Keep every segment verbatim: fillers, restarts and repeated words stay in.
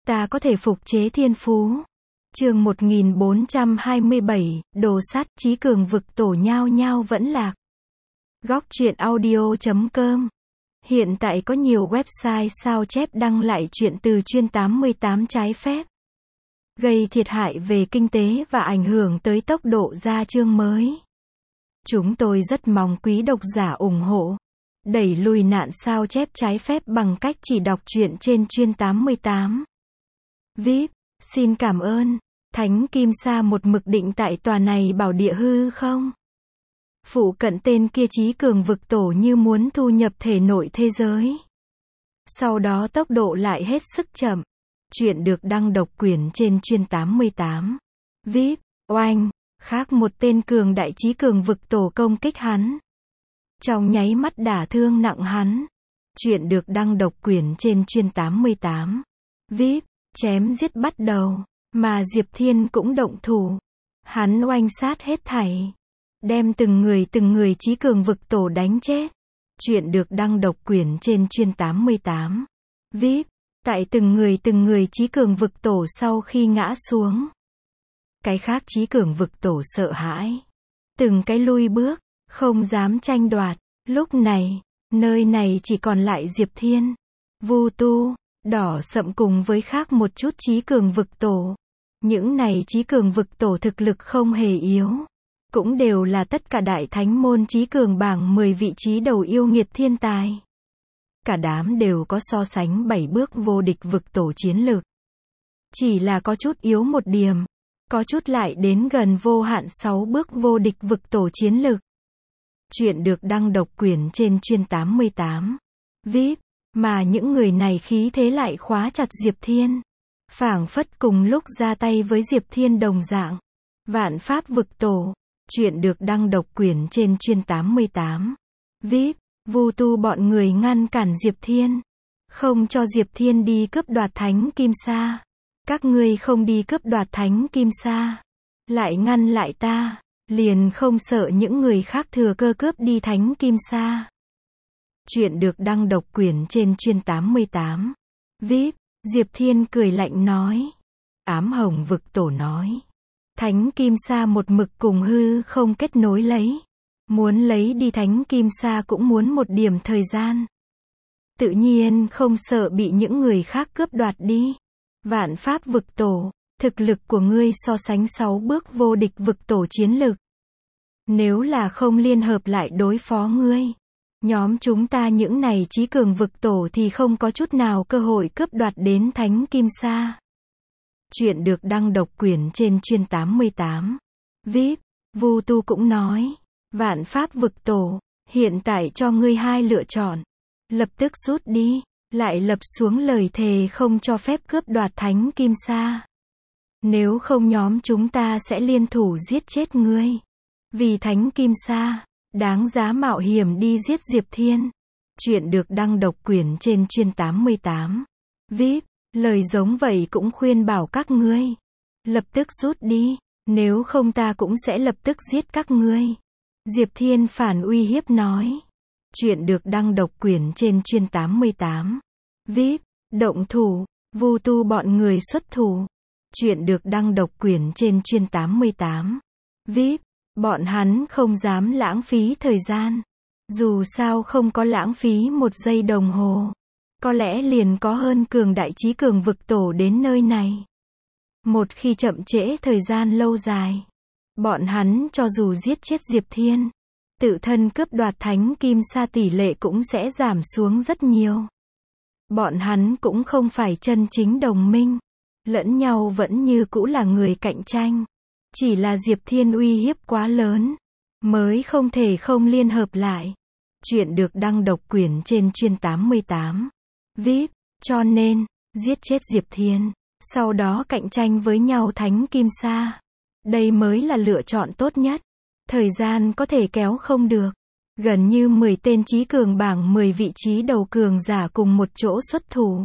ta có thể phục chế thiên phú. Chương một nghìn bốn trăm hai mươi bảy, đồ sắt, Chí Cường vực tổ nhao nhao vẫn lạc. Góc truyện audio chấm com. Hiện tại có nhiều website sao chép đăng lại truyện từ chuyên tám mươi tám trái phép, gây thiệt hại về kinh tế và ảnh hưởng tới tốc độ ra chương mới. Chúng tôi rất mong quý độc giả ủng hộ, đẩy lùi nạn sao chép trái phép bằng cách chỉ đọc truyện trên chuyên tám mươi tám. vê i pê, xin cảm ơn. Thánh Kim Sa một mực định tại tòa này bảo địa hư không? Phụ cận tên kia Chí Cường vực tổ như muốn thu nhập thể nội thế giới. Sau đó tốc độ lại hết sức chậm. Chuyện được đăng độc quyền trên chuyên tám mươi tám. vê i pê, oanh, khác một tên cường đại Chí Cường vực tổ công kích hắn. Trong nháy mắt đả thương nặng hắn. Chuyện được đăng độc quyền trên chuyên tám mươi tám. vê i pê, chém giết bắt đầu. Mà Diệp Thiên cũng động thủ. Hắn oanh sát hết thảy. Đem từng người từng người Chí Cường vực tổ đánh chết. Chuyện được đăng độc quyền trên chuyên tám mươi tám. vê i pê, tại từng người từng người Chí Cường vực tổ sau khi ngã xuống. Cái khác Chí Cường vực tổ sợ hãi. Từng cái lui bước, không dám tranh đoạt. Lúc này, nơi này chỉ còn lại Diệp Thiên, Vu Tu, Đỏ Sậm cùng với khác một chút Chí Cường vực tổ. Những này Chí Cường vực tổ thực lực không hề yếu. Cũng đều là tất cả đại thánh môn Chí Cường bảng mười vị trí đầu yêu nghiệt thiên tài. Cả đám đều có so sánh bảy bước vô địch vực tổ chiến lực. Chỉ là có chút yếu một điểm. Có chút lại đến gần vô hạn sáu bước vô địch vực tổ chiến lực. Chuyện được đăng độc quyền trên chuyên tám mươi tám. vê i pê, mà những người này khí thế lại khóa chặt Diệp Thiên. Phảng phất cùng lúc ra tay với Diệp Thiên đồng dạng. Vạn Pháp vực tổ. Chuyện được đăng độc quyền trên chuyên tám mươi tám. vê i pê, Vu Tu bọn người ngăn cản Diệp Thiên. Không cho Diệp Thiên đi cướp đoạt Thánh Kim Sa. Các ngươi không đi cướp đoạt Thánh Kim Sa. Lại ngăn lại ta. Liền không sợ những người khác thừa cơ cướp đi Thánh Kim Sa. Chuyện được đăng độc quyền trên chuyên tám mươi tám. vê i pê, Diệp Thiên cười lạnh nói. Ám Hồng vực tổ nói. Thánh Kim Sa một mực cùng hư không kết nối lấy. Muốn lấy đi Thánh Kim Sa cũng muốn một điểm thời gian. Tự nhiên không sợ bị những người khác cướp đoạt đi. Vạn Pháp vực tổ, thực lực của ngươi so sánh sáu bước vô địch vực tổ chiến lực. Nếu là không liên hợp lại đối phó ngươi, nhóm chúng ta những này Chí Cường vực tổ thì không có chút nào cơ hội cướp đoạt đến Thánh Kim Sa. Chuyện được đăng độc quyền trên chuyên tám mươi tám. vê i pê, Vu Tu cũng nói. Vạn Pháp vực tổ, hiện tại cho ngươi hai lựa chọn. Lập tức rút đi, lại lập xuống lời thề không cho phép cướp đoạt Thánh Kim Sa. Nếu không nhóm chúng ta sẽ liên thủ giết chết ngươi. Vì Thánh Kim Sa, đáng giá mạo hiểm đi giết Diệp Thiên. Chuyện được đăng độc quyền trên chuyên tám mươi tám. vê i pê, lời giống vậy cũng khuyên bảo các ngươi. Lập tức rút đi, nếu không ta cũng sẽ lập tức giết các ngươi. Diệp Thiên phản uy hiếp nói. Chuyện được đăng độc quyền trên chuyên tám mươi tám. vê i pê, động thủ, Vu Tu bọn người xuất thủ. Chuyện được đăng độc quyền trên chuyên tám mươi tám. vê i pê, bọn hắn không dám lãng phí thời gian. Dù sao không có lãng phí một giây đồng hồ. Có lẽ liền có hơn cường đại Chí Cường vực tổ đến nơi này. Một khi chậm trễ thời gian lâu dài, bọn hắn cho dù giết chết Diệp Thiên, tự thân cướp đoạt Thánh Kim Sa tỷ lệ cũng sẽ giảm xuống rất nhiều. Bọn hắn cũng không phải chân chính đồng minh. Lẫn nhau vẫn như cũ là người cạnh tranh. Chỉ là Diệp Thiên uy hiếp quá lớn, mới không thể không liên hợp lại. Chuyện được đăng độc quyền trên chuyên tám mươi tám. vê i pê, cho nên, giết chết Diệp Thiên, sau đó cạnh tranh với nhau Thánh Kim Sa. Đây mới là lựa chọn tốt nhất. Thời gian có thể kéo không được. Gần như mười tên Chí Cường bảng mười vị trí đầu cường giả cùng một chỗ xuất thủ.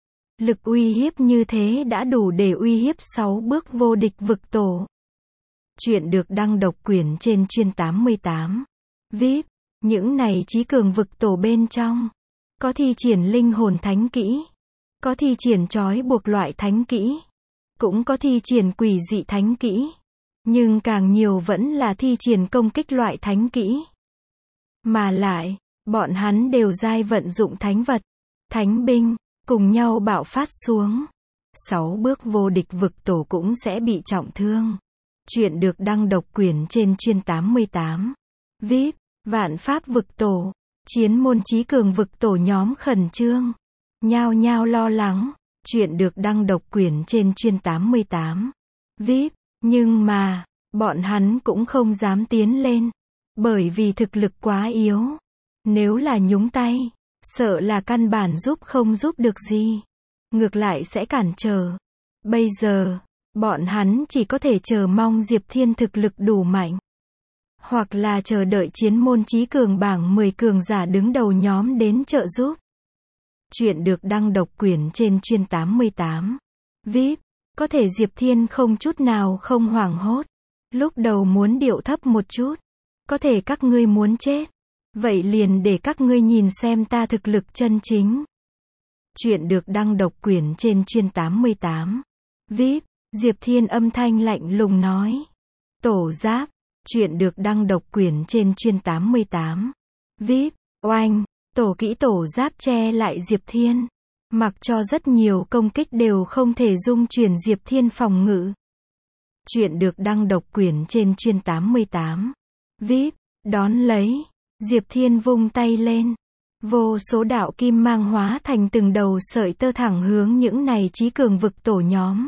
Lực uy hiếp như thế đã đủ để uy hiếp sáu bước vô địch vực tổ. Chuyện được đăng độc quyền trên chuyên tám mươi tám. vê i pê, những này Chí Cường vực tổ bên trong, có thi triển linh hồn thánh kỹ. Có thi triển trói buộc loại thánh kỹ. Cũng có thi triển quỷ dị thánh kỹ. Nhưng càng nhiều vẫn là thi triển công kích loại thánh kỹ. Mà lại, bọn hắn đều giai vận dụng thánh vật, thánh binh, cùng nhau bạo phát xuống. Sáu bước vô địch vực tổ cũng sẽ bị trọng thương. Chuyện được đăng độc quyền trên chuyên tám mươi tám. vê i pê, vạn pháp vực tổ. Chiến môn chí cường vực tổ nhóm khẩn trương. Nhao nhao lo lắng. Chuyện được đăng độc quyền trên chuyên tám mươi tám. vê i pê, nhưng mà, bọn hắn cũng không dám tiến lên. Bởi vì thực lực quá yếu. Nếu là nhúng tay, sợ là căn bản giúp không giúp được gì. Ngược lại sẽ cản trở. Bây giờ, bọn hắn chỉ có thể chờ mong Diệp Thiên thực lực đủ mạnh. Hoặc là chờ đợi chiến môn chí cường bảng mười cường giả đứng đầu nhóm đến trợ giúp. Chuyện được đăng độc quyền trên chuyên tám mươi tám. vê i pê, có thể Diệp Thiên không chút nào không hoảng hốt. Lúc đầu muốn điệu thấp một chút. Có thể các ngươi muốn chết. Vậy liền để các ngươi nhìn xem ta thực lực chân chính. Chuyện được đăng độc quyền trên chuyên tám mươi tám. vê i pê, Diệp Thiên âm thanh lạnh lùng nói. Tổ giáp. Chuyện được đăng độc quyền trên chuyên tám mươi tám. vê i pê, oanh. Tổ kỹ tổ giáp che lại Diệp Thiên. Mặc cho rất nhiều công kích đều không thể dung chuyển Diệp Thiên phòng ngự. Chuyện được đăng độc quyền trên chuyên tám mươi tám. vê i pê, đón lấy. Diệp Thiên vung tay lên. Vô số đạo kim mang hóa thành từng đầu sợi tơ thẳng hướng những này chí cường vực tổ nhóm.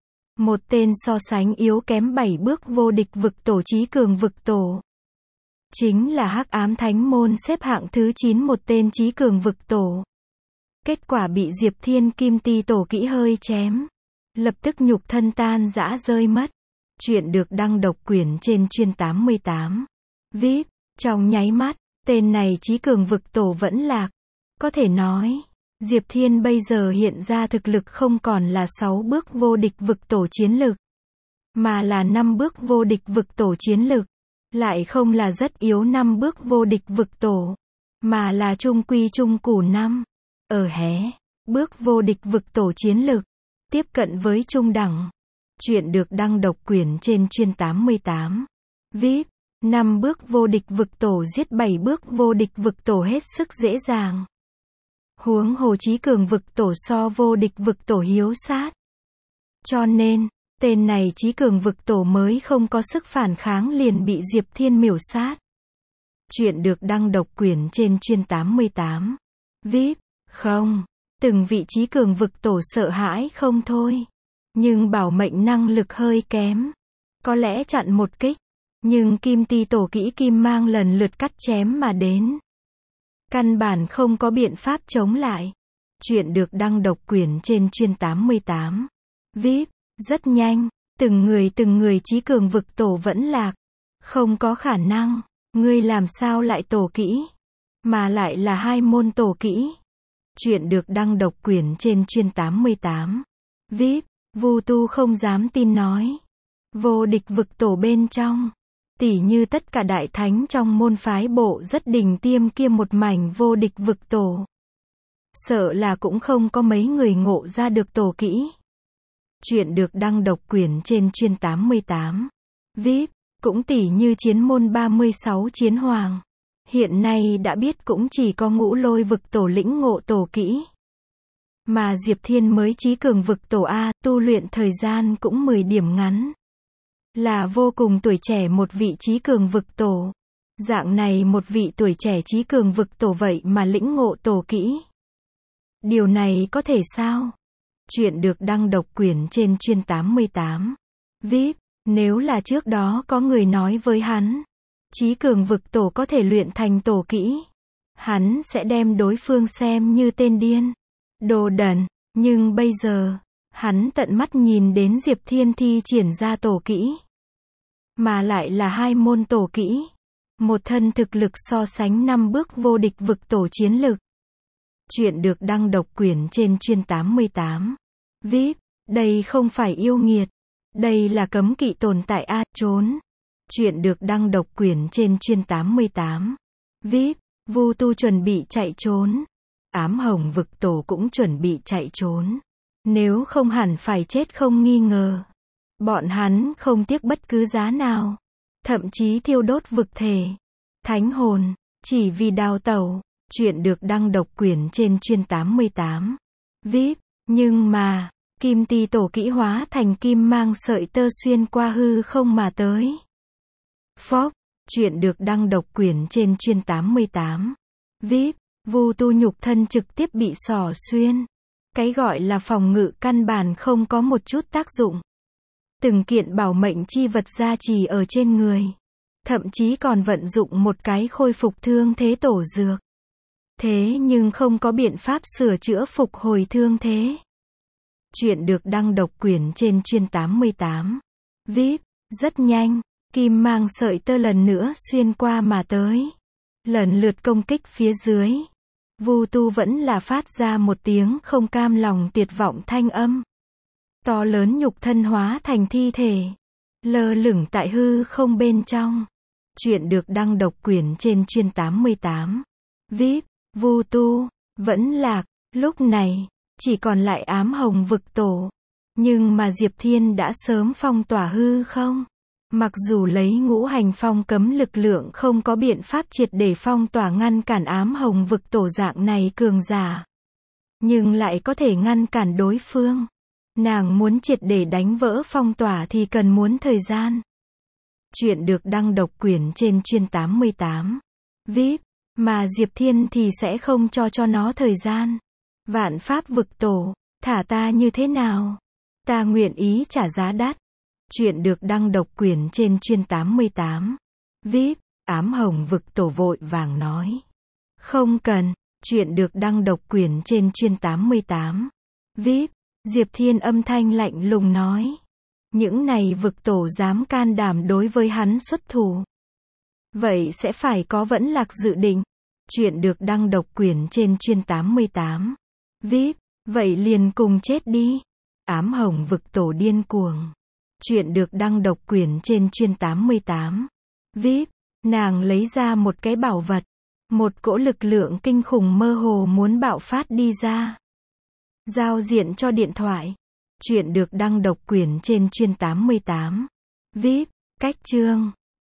Một tên so sánh yếu kém bảy bước vô địch vực tổ chí cường vực tổ. Chính là Hắc Ám Thánh Môn xếp hạng thứ chín một tên chí cường vực tổ. Kết quả bị Diệp Thiên kim ti tổ kỹ hơi chém. Lập tức nhục thân tan rã rơi mất. Chuyện được đăng độc quyền trên chuyên tám mươi tám. vê i pê, trong nháy mắt, tên này chí cường vực tổ vẫn lạc. Có thể nói, Diệp Thiên bây giờ hiện ra thực lực không còn là sáu bước vô địch vực tổ chiến lực. Mà là năm bước vô địch vực tổ chiến lực. Lại không là rất yếu năm bước vô địch vực tổ. Mà là trung quy trung củ năm. Ở hé, bước vô địch vực tổ chiến lực. Tiếp cận với trung đẳng. Chuyện được đăng độc quyền trên chuyên tám mươi tám. vê i pê, năm bước vô địch vực tổ giết bảy bước vô địch vực tổ hết sức dễ dàng. Huống hồ chí cường vực tổ so vô địch vực tổ hiếu sát. Cho nên, tên này chí cường vực tổ mới không có sức phản kháng liền bị Diệp Thiên miểu sát. Chuyện được đăng độc quyền trên chuyên tám mươi tám. vê i pê, không, từng vị chí cường vực tổ sợ hãi không thôi. Nhưng bảo mệnh năng lực hơi kém. Có lẽ chặn một kích. Nhưng kim ti tổ kỹ kim mang lần lượt cắt chém mà đến. Căn bản không có biện pháp chống lại. Chuyện được đăng độc quyền trên chuyên tám mươi tám. vê i pê, rất nhanh, từng người từng người chí cường vực tổ vẫn lạc. Không có khả năng, ngươi làm sao lại tổ kỹ, mà lại là hai môn tổ kỹ. Chuyện được đăng độc quyền trên chuyên tám mươi tám. vê i pê, Vu Tu không dám tin nói. Vô địch vực tổ bên trong. Tỉ như tất cả đại thánh trong môn phái bộ rất đỉnh tiêm kia một mảnh vô địch vực tổ. Sợ là cũng không có mấy người ngộ ra được tổ kỹ. Chuyện được đăng độc quyền trên chuyên tám mươi tám. vê i pê, cũng tỉ như chiến môn ba mươi sáu chiến hoàng. Hiện nay đã biết cũng chỉ có ngũ lôi vực tổ lĩnh ngộ tổ kỹ. Mà Diệp Thiên mới chí cường vực tổ A, tu luyện thời gian cũng mười điểm ngắn. Là vô cùng tuổi trẻ một vị chí cường vực tổ. Dạng này một vị tuổi trẻ chí cường vực tổ vậy mà lĩnh ngộ tổ kỹ. Điều này có thể sao? Chuyện được đăng độc quyền trên chuyên tám mươi tám. vê i pê, nếu là trước đó có người nói với hắn, chí cường vực tổ có thể luyện thành tổ kỹ, hắn sẽ đem đối phương xem như tên điên, đồ đần. Nhưng bây giờ, hắn tận mắt nhìn đến Diệp Thiên thi triển ra tổ kỹ. Mà lại là hai môn tổ kỹ. Một thân thực lực so sánh năm bước vô địch vực tổ chiến lực. Chuyện được đăng độc quyền trên chuyên tám mươi tám. vê i pê, đây không phải yêu nghiệt. Đây là cấm kỵ tồn tại A, trốn. Chuyện được đăng độc quyền trên chuyên tám mươi tám. vê i pê, Vu Tu chuẩn bị chạy trốn. Ám hồng vực tổ cũng chuẩn bị chạy trốn. Nếu không hẳn phải chết không nghi ngờ. Bọn hắn không tiếc bất cứ giá nào. Thậm chí thiêu đốt vực thể. Thánh hồn. Chỉ vì đào tẩu. Chuyện được đăng độc quyền trên chuyên tám mươi tám. vê i pê. Nhưng mà, kim ti tổ kỹ hóa thành kim mang sợi tơ xuyên qua hư không mà tới. Phốc. Chuyện được đăng độc quyền trên chuyên tám mươi tám. vê i pê. Vu tu nhục thân trực tiếp bị xỏ xuyên. Cái gọi là phòng ngự căn bản không có một chút tác dụng. Từng kiện bảo mệnh chi vật gia trì ở trên người. Thậm chí còn vận dụng một cái khôi phục thương thế tổ dược. Thế nhưng không có biện pháp sửa chữa phục hồi thương thế. Chuyện được đăng độc quyền trên chuyên tám mươi tám. vê i pê. Rất nhanh, kim mang sợi tơ lần nữa xuyên qua mà tới. Lần lượt công kích phía dưới. Vu tu vẫn là phát ra một tiếng không cam lòng tuyệt vọng thanh âm. To lớn nhục thân hóa thành thi thể. Lơ lửng tại hư không bên trong. Chuyện được đăng độc quyền trên chuyên tám mươi tám. vê i pê. Vu tu, vẫn lạc. Lúc này, chỉ còn lại ám hồng vực tổ. Nhưng mà Diệp Thiên đã sớm phong tỏa hư không. Mặc dù lấy ngũ hành phong cấm lực lượng không có biện pháp triệt để phong tỏa ngăn cản ám hồng vực tổ dạng này cường giả. Nhưng lại có thể ngăn cản đối phương. Nàng muốn triệt để đánh vỡ phong tỏa thì cần muốn thời gian. Chuyện được đăng độc quyền trên chuyên tám mươi tám. vê i pê. Mà Diệp Thiên thì sẽ không cho cho nó thời gian. Vạn pháp vực tổ, thả ta như thế nào? Ta nguyện ý trả giá đắt. Chuyện được đăng độc quyền trên chuyên tám mươi tám. vê i pê. Ám hồng vực tổ vội vàng nói. Không cần. Chuyện được đăng độc quyền trên chuyên tám mươi tám. vê i pê. Diệp Thiên âm thanh lạnh lùng nói. Những này vực tổ dám can đảm đối với hắn xuất thủ. Vậy sẽ phải có vẫn lạc dự định. Chuyện được đăng độc quyền trên chuyên tám mươi tám. vê i pê. Vậy liền cùng chết đi. Ám hồng vực tổ điên cuồng. Chuyện được đăng độc quyền trên chuyên tám mươi tám. vê i pê. Nàng lấy ra một cái bảo vật. Một cỗ lực lượng kinh khủng mơ hồ muốn bạo phát đi ra. Giao diện cho điện thoại. Chuyện được đăng độc quyền trên chuyên tám mươi tám. vê i pê. Cách chương.